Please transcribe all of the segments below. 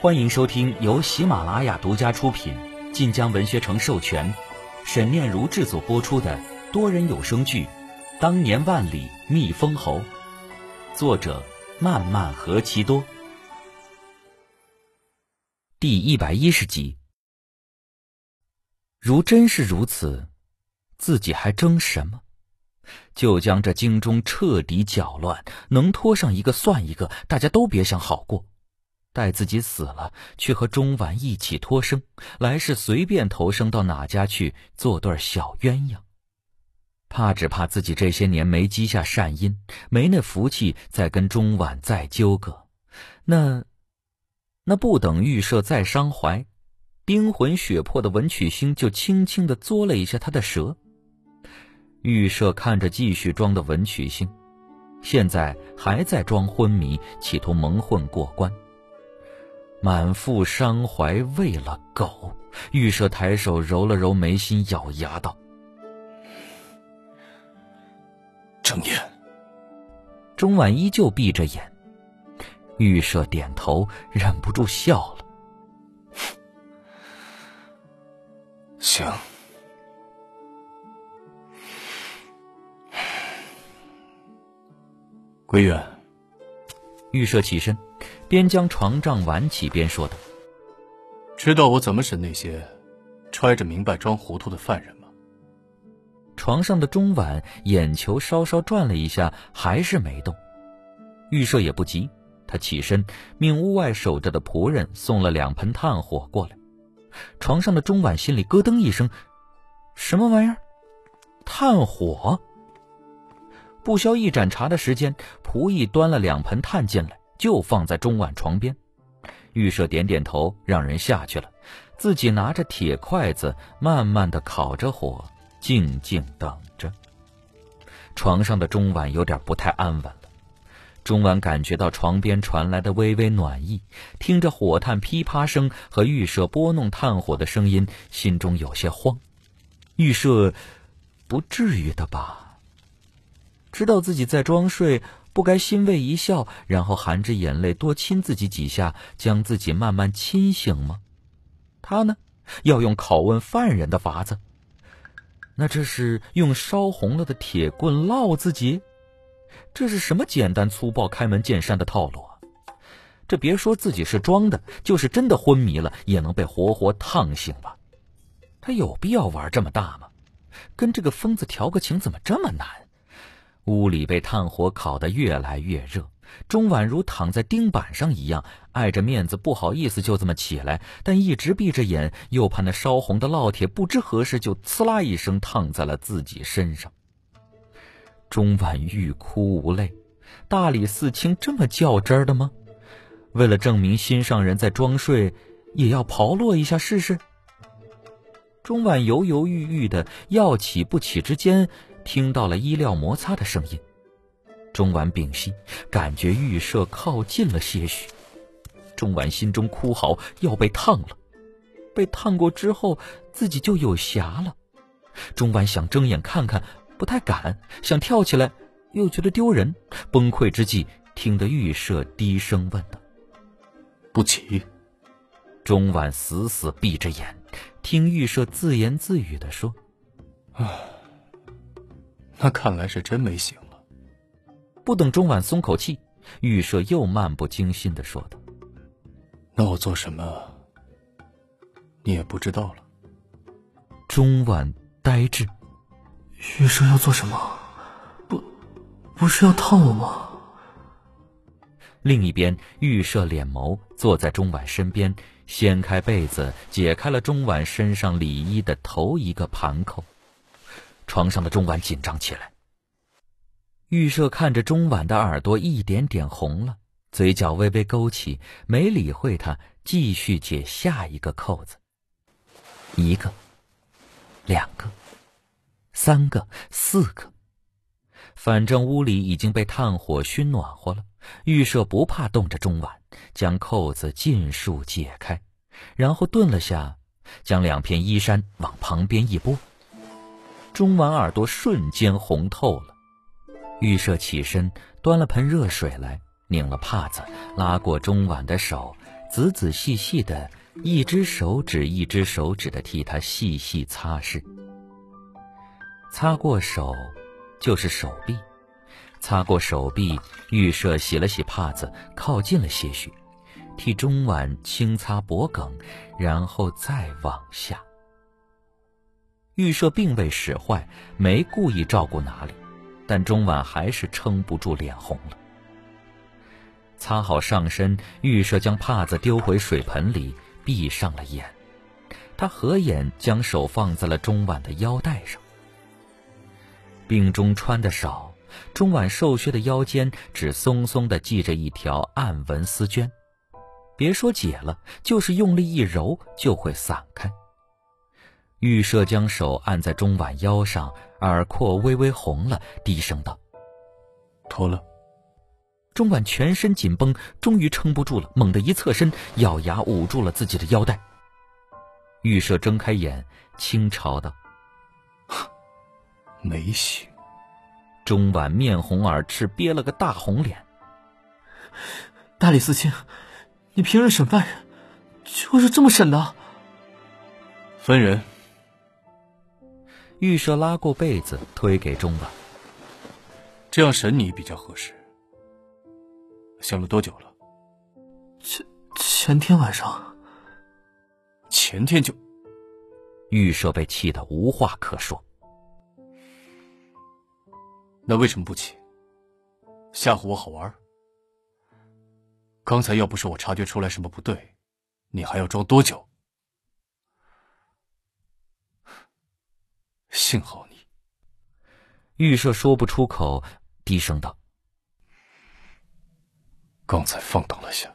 欢迎收听由喜马拉雅独家出品、晋江文学城授权、沈念如制作播出的多人有声剧《当年万里觅封侯》，作者漫漫何其多。第110集。如真是如此，自己还争什么？就将这京中彻底搅乱，能拖上一个算一个，大家都别想好过。待自己死了，去和钟婉一起脱生，来世随便投生到哪家去做对小鸳鸯。只怕自己这些年没积下善因，没那福气再跟钟婉再纠葛。那不等玉舍再伤怀，冰魂血魄的文曲星就轻轻地嘬了一下他的舌。玉舍看着继续装的文曲星，现在还在装昏迷，企图蒙混过关。满腹伤怀为了狗，玉舍抬手揉了揉眉心，咬牙道： 睁眼。 钟婉依旧闭着眼，玉舍点头，忍不住笑了。 行。归远。 玉舍起身，边将床帐挽起边说道： 知道我怎么审那些揣着明白装糊涂的犯人吗？ 床上的钟婉眼球稍稍转了一下，还是没动。玉舍也不急，他起身命屋外守着的仆人送了2盆炭火过来。床上的钟婉心里咯噔一声，什么玩意儿？炭火？不消一盏茶的时间，仆役端了2盆炭进来，就放在钟婉床边。玉舍点点头，让人下去了，自己拿着铁筷子慢慢地烤着火，静静等着。床上的钟婉有点不太安稳了。钟婉感觉到床边传来的微微暖意，听着火炭噼啪声和玉舍拨弄炭火的声音，心中有些慌。玉舍不至于的吧？知道自己在装睡，不该欣慰一笑，然后含着眼泪多亲自己几下，将自己慢慢亲醒吗？他呢，要用拷问犯人的法子。那这是用烧红了的铁棍烙自己？这是什么简单粗暴开门见山的套路啊？这别说自己是装的，就是真的昏迷了，也能被活活烫醒吧？他有必要玩这么大吗？跟这个疯子调个情怎么这么难？屋里被炭火烤得越来越热，钟婉如躺在钉板上一样，碍着面子不好意思就这么起来，但一直闭着眼，又怕那烧红的烙铁不知何时就呲啦一声烫在了自己身上。钟婉欲哭无泪，大理寺卿这么较真的吗？为了证明心上人在装睡，也要刨落一下试试？钟婉犹犹豫豫的要起不起之间，听到了衣料摩擦的声音。钟婉屏息，感觉玉舍靠近了些许。钟婉心中哭嚎，要被烫了。被烫过之后，自己就有瑕了。钟婉想睁眼看看，不太敢，想跳起来，又觉得丢人。崩溃之际，听得玉舍低声问道： 不起。 钟婉死死闭着眼，听玉舍自言自语地说： 那看来是真没醒了。 不等钟婉松口气，玉舍又漫不经心地说道： 那我做什么你也不知道了。 钟婉呆滞。 玉舍要做什么？不是要烫我吗？ 另一边，玉舍脸眸坐在钟婉身边，掀开被子，解开了钟婉身上里衣的头一个盘扣。床上的钟婉紧张起来。玉舍看着钟婉的耳朵一点点红了，嘴角微微勾起，没理会他，继续解下一个扣子。1个2个3个4个，反正屋里已经被炭火熏暖和了。玉舍不怕冻着钟婉，将扣子尽数解开，然后顿了下，将2片衣衫往旁边一拨。钟婉耳朵瞬间红透了。玉舍起身端了盆热水来，拧了帕子，拉过钟婉的手， 仔仔细细的，一只手指一只手指的替他细细擦拭。擦过手就是手臂，擦过手臂，玉舍洗了洗帕子，靠近了些许，替钟婉轻擦脖颈，然后再往下。玉舍并未使坏，没故意照顾哪里，但钟婉还是撑不住脸红了。擦好上身，玉舍将帕子丢回水盆里，闭上了眼。他合眼将手放在了钟婉的腰带上。病中穿得少，钟婉瘦削的腰间只松松地系着一条暗纹丝绢，别说解了，就是用力一揉就会散开。玉舍将手按在钟婉腰上，耳廓微微红了，低声道： 脱了。 钟婉全身紧绷，终于撑不住了，猛地一侧身，咬牙捂住了自己的腰带。玉舍睁开眼，轻嘲道： 没醒。 钟婉面红耳赤，憋了个大红脸。 大理寺卿，你平日审犯人就是这么审的？ 分人。 玉舍拉过被子推给钟婉， 这样审你比较合适。醒了多久了？ 前天晚上。 前天就…… 玉舍被气得无话可说。 那为什么不起？吓唬我好玩？刚才要不是我察觉出来什么不对，你还要装多久？幸好你。 玉舍说不出口，低声道： 刚才放荡了下。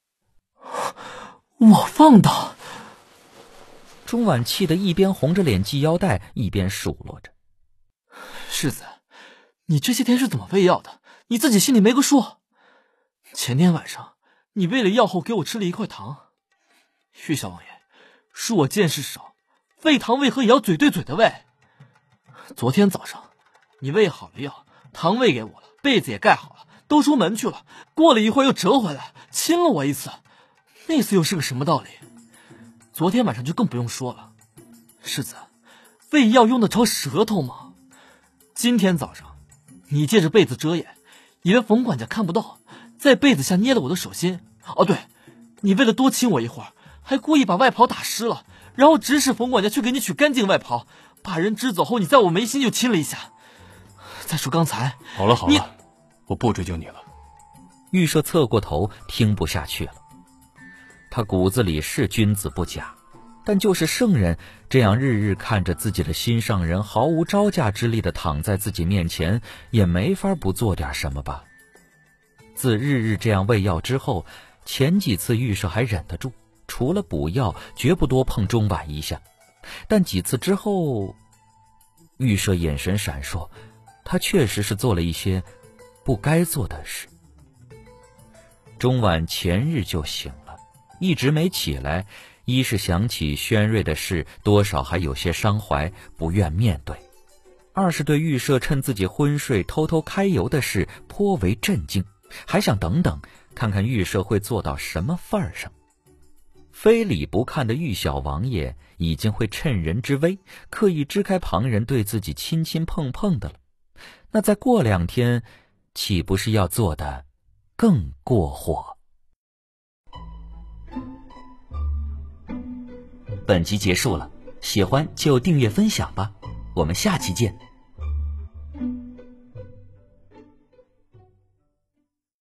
我放荡？ 钟婉气得一边红着脸系腰带，一边数落着： 世子，你这些天是怎么喂药的？你自己心里没个数？前天晚上你喂了药后给我吃了一块糖。玉小王爷，恕我见识少，喂糖为何也要嘴对嘴的喂？昨天早上你喂好了药，糖喂给我了，被子也盖好了，都出门去了，过了一会儿又折回来亲了我一次，那次又是个什么道理？昨天晚上就更不用说了。世子，喂药用得着舌头吗？今天早上你借着被子遮掩，以为冯管家看不到，在被子下捏了我的手心。哦对，你为了多亲我一会儿，还故意把外袍打湿了，然后指使冯管家去给你取干净外袍，把人支走后，你在我眉心就亲了一下。再说刚才…… 好了，我不追究你了。 玉舍侧过头，听不下去了。他骨子里是君子不假，但就是圣人这样日日看着自己的心上人毫无招架之力地躺在自己面前，也没法不做点什么吧。自日日这样喂药之后，前几次玉舍还忍得住，除了补药绝不多碰钟婉一下，但几次之后，玉舍眼神闪烁，他确实是做了一些不该做的事。钟婉前日就醒了，一直没起来，一是想起轩瑞的事，多少还有些伤怀，不愿面对；二是对玉舍趁自己昏睡偷偷开油的事颇为震惊，还想等等看看玉舍会做到什么份儿上。非礼不看的玉小王爷已经会趁人之危，刻意支开旁人对自己亲亲碰碰的了，那再过2天，岂不是要做的更过火？本集结束了，喜欢就订阅分享吧，我们下期见。